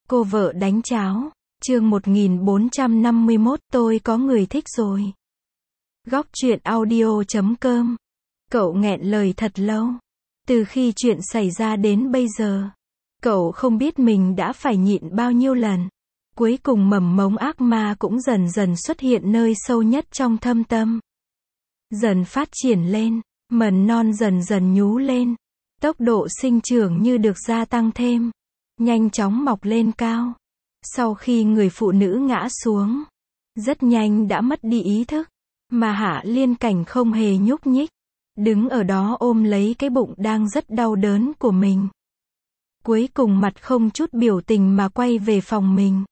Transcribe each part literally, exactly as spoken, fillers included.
Cô vợ đánh cháo. Chương một nghìn bốn trăm năm mươi mốt, tôi có người thích rồi. Góc truyện audio chấm com. Cậu nghẹn lời thật lâu. Từ khi chuyện xảy ra đến bây giờ, cậu không biết mình đã phải nhịn bao nhiêu lần. Cuối cùng mầm mống ác ma cũng dần dần xuất hiện nơi sâu nhất trong thâm tâm. Dần phát triển lên, mầm non dần dần nhú lên. Tốc độ sinh trưởng như được gia tăng thêm. Nhanh chóng mọc lên cao. Sau khi người phụ nữ ngã xuống, rất nhanh đã mất đi ý thức, mà Hạ Liên Cảnh không hề nhúc nhích, đứng ở đó ôm lấy cái bụng đang rất đau đớn của mình. Cuối cùng mặt không chút biểu tình mà quay về phòng mình.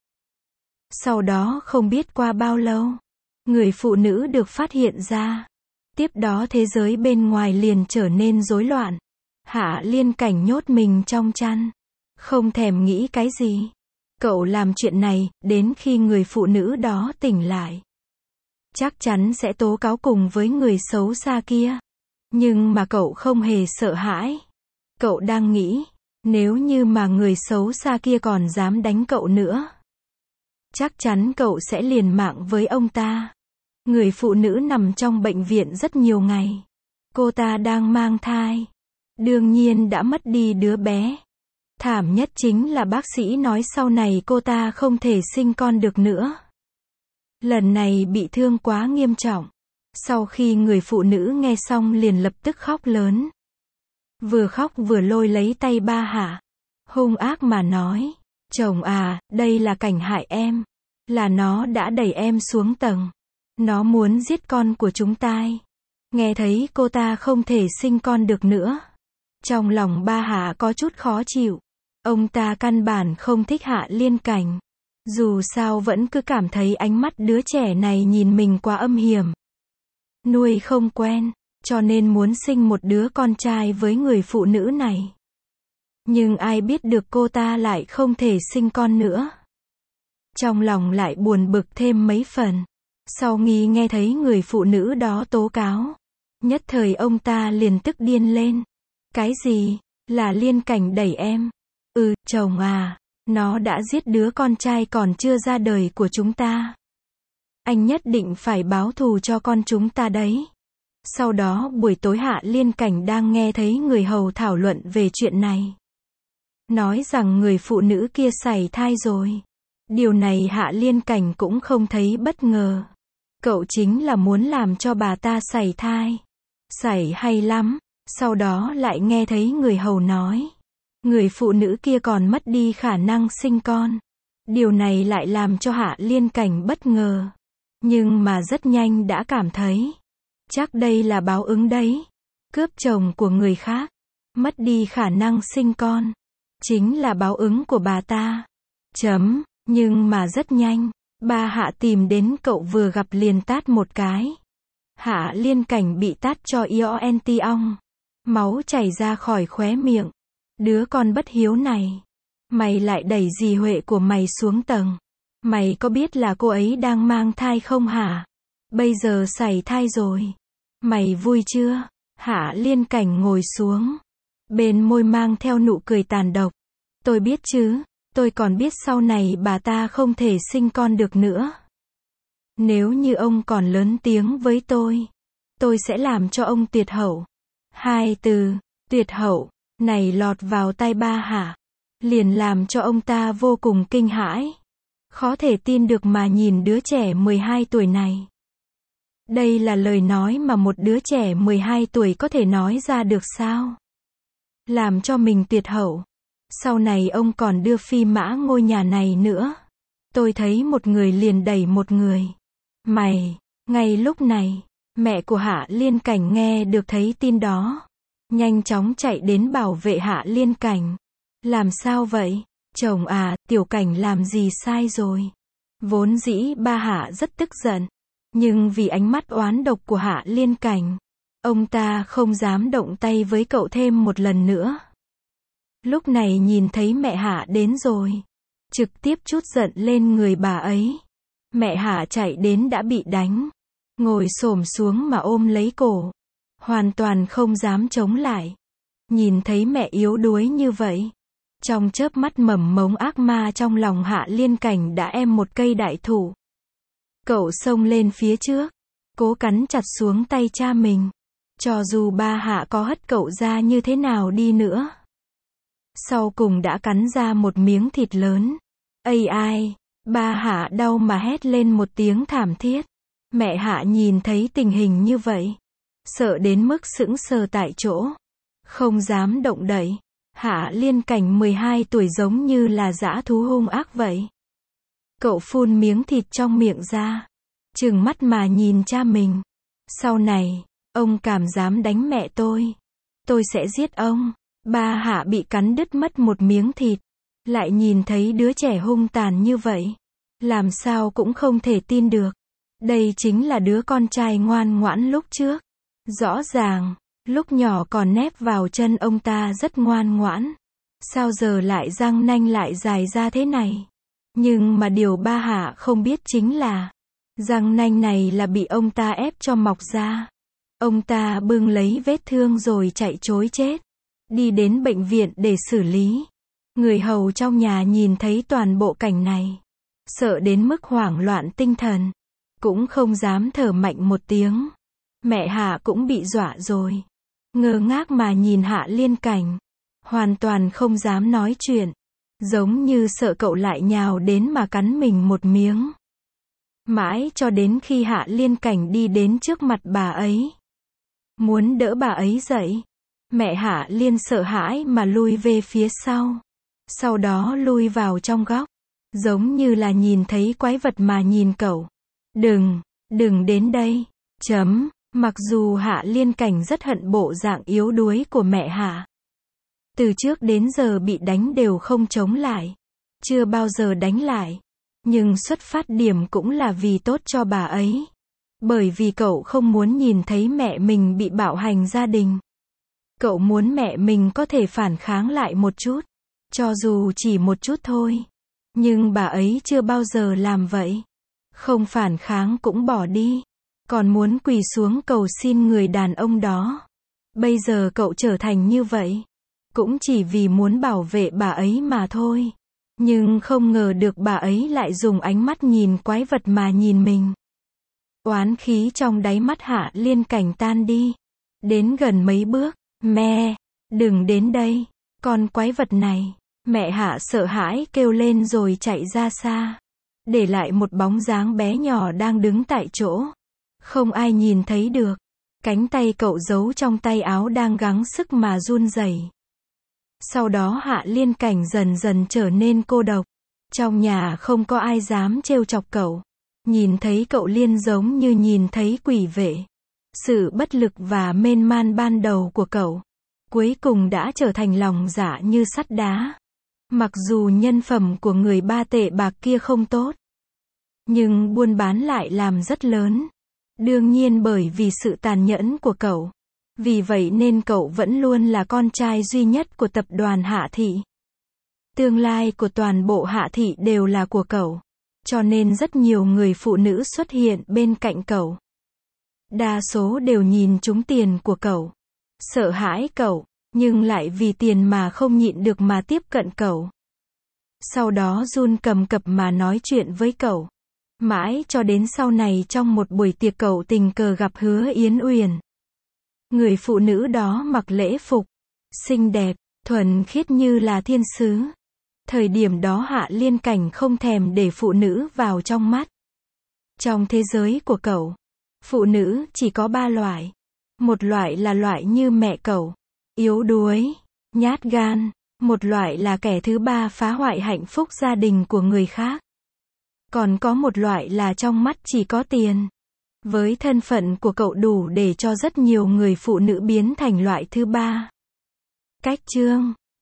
Sau đó không biết qua bao lâu, người phụ nữ được phát hiện ra. Tiếp đó thế giới bên ngoài liền trở nên rối loạn. Hạ Liên Cảnh nhốt mình trong chăn, không thèm nghĩ cái gì. Cậu làm chuyện này, đến khi người phụ nữ đó tỉnh lại, chắc chắn sẽ tố cáo cùng với người xấu xa kia. Nhưng mà cậu không hề sợ hãi. Cậu đang nghĩ, nếu như mà người xấu xa kia còn dám đánh cậu nữa, chắc chắn cậu sẽ liều mạng với ông ta. Người phụ nữ nằm trong bệnh viện rất nhiều ngày. Cô ta đang mang thai. Đương nhiên đã mất đi đứa bé. Thảm nhất chính là bác sĩ nói sau này cô ta không thể sinh con được nữa. Lần này bị thương quá nghiêm trọng. Sau khi người phụ nữ nghe xong liền lập tức khóc lớn. Vừa khóc vừa lôi lấy tay ba Hạ. Hung ác mà nói, chồng à, đây là Cảnh hại em. Là nó đã đẩy em xuống tầng. Nó muốn giết con của chúng ta. Nghe thấy cô ta không thể sinh con được nữa. Trong lòng ba Hạ có chút khó chịu. Ông ta căn bản không thích Hạ Liên Cảnh. Dù sao vẫn cứ cảm thấy ánh mắt đứa trẻ này nhìn mình quá âm hiểm. Nuôi không quen, cho nên muốn sinh một đứa con trai với người phụ nữ này. Nhưng ai biết được cô ta lại không thể sinh con nữa. Trong lòng lại buồn bực thêm mấy phần. Sau khi nghe thấy người phụ nữ đó tố cáo, nhất thời ông ta liền tức điên lên. Cái gì? Là Liên Cảnh đẩy em? Ừ, chồng à, nó đã giết đứa con trai còn chưa ra đời của chúng ta. Anh nhất định phải báo thù cho con chúng ta đấy. Sau đó buổi tối Hạ Liên Cảnh đang nghe thấy người hầu thảo luận về chuyện này. Nói rằng người phụ nữ kia sảy thai rồi. Điều này Hạ Liên Cảnh cũng không thấy bất ngờ. Cậu chính là muốn làm cho bà ta sảy thai. Sảy hay lắm. Sau đó lại nghe thấy người hầu nói. Người phụ nữ kia còn mất đi khả năng sinh con. Điều này lại làm cho Hạ Liên Cảnh bất ngờ. Nhưng mà rất nhanh đã cảm thấy. Chắc đây là báo ứng đấy. Cướp chồng của người khác. Mất đi khả năng sinh con. Chính là báo ứng của bà ta. Chấm. Nhưng mà rất nhanh. Ba Hạ tìm đến cậu vừa gặp liền tát một cái. Hạ Liên Cảnh bị tát cho ioen ti ong. Máu chảy ra khỏi khóe miệng. Đứa con bất hiếu này. Mày lại đẩy dì Huệ của mày xuống tầng. Mày có biết là cô ấy đang mang thai không hả? Bây giờ sảy thai rồi. Mày vui chưa? Hạ Liên Cảnh ngồi xuống. Bên môi mang theo nụ cười tàn độc. Tôi biết chứ. Tôi còn biết sau này bà ta không thể sinh con được nữa. Nếu như ông còn lớn tiếng với tôi, tôi sẽ làm cho ông tuyệt hậu. Hai từ, tuyệt hậu, này lọt vào tai ba Hạ. Liền làm cho ông ta vô cùng kinh hãi. Khó thể tin được mà nhìn đứa trẻ mười hai tuổi này. Đây là lời nói mà một đứa trẻ mười hai tuổi có thể nói ra được sao? Làm cho mình tuyệt hậu. Sau này ông còn đưa phi mã ngôi nhà này nữa. Tôi thấy một người liền đẩy một người. Mày, ngay lúc này, mẹ của Hạ Liên Cảnh nghe được thấy tin đó. Nhanh chóng chạy đến bảo vệ Hạ Liên Cảnh. Làm sao vậy? Chồng à, Tiểu Cảnh làm gì sai rồi? Vốn dĩ ba Hạ rất tức giận. Nhưng vì ánh mắt oán độc của Hạ Liên Cảnh, ông ta không dám động tay với cậu thêm một lần nữa. Lúc này nhìn thấy mẹ Hạ đến rồi. Trực tiếp trút giận lên người bà ấy. Mẹ Hạ chạy đến đã bị đánh. Ngồi xổm xuống mà ôm lấy cổ. Hoàn toàn không dám chống lại. Nhìn thấy mẹ yếu đuối như vậy. Trong chớp mắt mầm mống ác ma trong lòng Hạ Liên Cảnh đã em một cây đại thụ. Cậu xông lên phía trước, cố cắn chặt xuống tay cha mình. Cho dù ba Hạ có hất cậu ra như thế nào đi nữa, sau cùng đã cắn ra một miếng thịt lớn. Ây ai, ba Hạ đau mà hét lên một tiếng thảm thiết. Mẹ Hạ nhìn thấy tình hình như vậy, sợ đến mức sững sờ tại chỗ, không dám động đậy. Hạ Liên Cảnh mười hai tuổi giống như là dã thú hung ác vậy. Cậu phun miếng thịt trong miệng ra, trừng mắt mà nhìn cha mình. Sau này, ông cảm dám đánh mẹ tôi, tôi sẽ giết ông. Ba Hạ bị cắn đứt mất một miếng thịt, lại nhìn thấy đứa trẻ hung tàn như vậy, làm sao cũng không thể tin được. Đây chính là đứa con trai ngoan ngoãn lúc trước. Rõ ràng, lúc nhỏ còn nép vào chân ông ta rất ngoan ngoãn. Sao giờ lại răng nanh lại dài ra thế này? Nhưng mà điều ba Hạ không biết chính là, răng nanh này là bị ông ta ép cho mọc ra. Ông ta bưng lấy vết thương rồi chạy trối chết, đi đến bệnh viện để xử lý. Người hầu trong nhà nhìn thấy toàn bộ cảnh này, sợ đến mức hoảng loạn tinh thần, cũng không dám thở mạnh một tiếng. Mẹ Hạ cũng bị dọa rồi, ngơ ngác mà nhìn Hạ Liên Cảnh, hoàn toàn không dám nói chuyện, giống như sợ cậu lại nhào đến mà cắn mình một miếng. Mãi cho đến khi Hạ Liên Cảnh đi đến trước mặt bà ấy, muốn đỡ bà ấy dậy, mẹ Hạ Liên sợ hãi mà lui về phía sau, sau đó lui vào trong góc, giống như là nhìn thấy quái vật mà nhìn cậu. Đừng, đừng đến đây, chấm. Mặc dù Hạ Liên Cảnh rất hận bộ dạng yếu đuối của mẹ Hạ, từ trước đến giờ bị đánh đều không chống lại, chưa bao giờ đánh lại, nhưng xuất phát điểm cũng là vì tốt cho bà ấy. Bởi vì cậu không muốn nhìn thấy mẹ mình bị bạo hành gia đình. Cậu muốn mẹ mình có thể phản kháng lại một chút, cho dù chỉ một chút thôi. Nhưng bà ấy chưa bao giờ làm vậy. Không phản kháng cũng bỏ đi, còn muốn quỳ xuống cầu xin người đàn ông đó. Bây giờ cậu trở thành như vậy, cũng chỉ vì muốn bảo vệ bà ấy mà thôi. Nhưng không ngờ được bà ấy lại dùng ánh mắt nhìn quái vật mà nhìn mình. Oán khí trong đáy mắt Hạ Liên Cảnh tan đi. Đến gần mấy bước, mẹ, đừng đến đây, con quái vật này. Mẹ Hạ sợ hãi kêu lên rồi chạy ra xa, để lại một bóng dáng bé nhỏ đang đứng tại chỗ. Không ai nhìn thấy được. Cánh tay cậu giấu trong tay áo đang gắng sức mà run rẩy. Sau đó Hạ Liên Cảnh dần dần trở nên cô độc. Trong nhà không có ai dám trêu chọc cậu. Nhìn thấy cậu Liên giống như nhìn thấy quỷ vệ. Sự bất lực và mên man ban đầu của cậu, cuối cùng đã trở thành lòng dạ như sắt đá. Mặc dù nhân phẩm của người ba tệ bạc kia không tốt, nhưng buôn bán lại làm rất lớn. Đương nhiên bởi vì sự tàn nhẫn của cậu. Vì vậy nên cậu vẫn luôn là con trai duy nhất của tập đoàn Hạ Thị. Tương lai của toàn bộ Hạ Thị đều là của cậu. Cho nên rất nhiều người phụ nữ xuất hiện bên cạnh cậu. Đa số đều nhìn trúng tiền của cậu, sợ hãi cậu, nhưng lại vì tiền mà không nhịn được mà tiếp cận cậu. Sau đó run cầm cập mà nói chuyện với cậu. Mãi cho đến sau này trong một buổi tiệc cậu tình cờ gặp Hứa Yến Uyển. Người phụ nữ đó mặc lễ phục, xinh đẹp, thuần khiết như là thiên sứ. Thời điểm đó Hạ Liên Cảnh không thèm để phụ nữ vào trong mắt. Trong thế giới của cậu, phụ nữ chỉ có ba loại. Một loại là loại như mẹ cậu, yếu đuối, nhát gan. Một loại là kẻ thứ ba phá hoại hạnh phúc gia đình của người khác. Còn có một loại là trong mắt chỉ có tiền. Với thân phận của cậu đủ để cho rất nhiều người phụ nữ biến thành loại thứ ba. Cách chương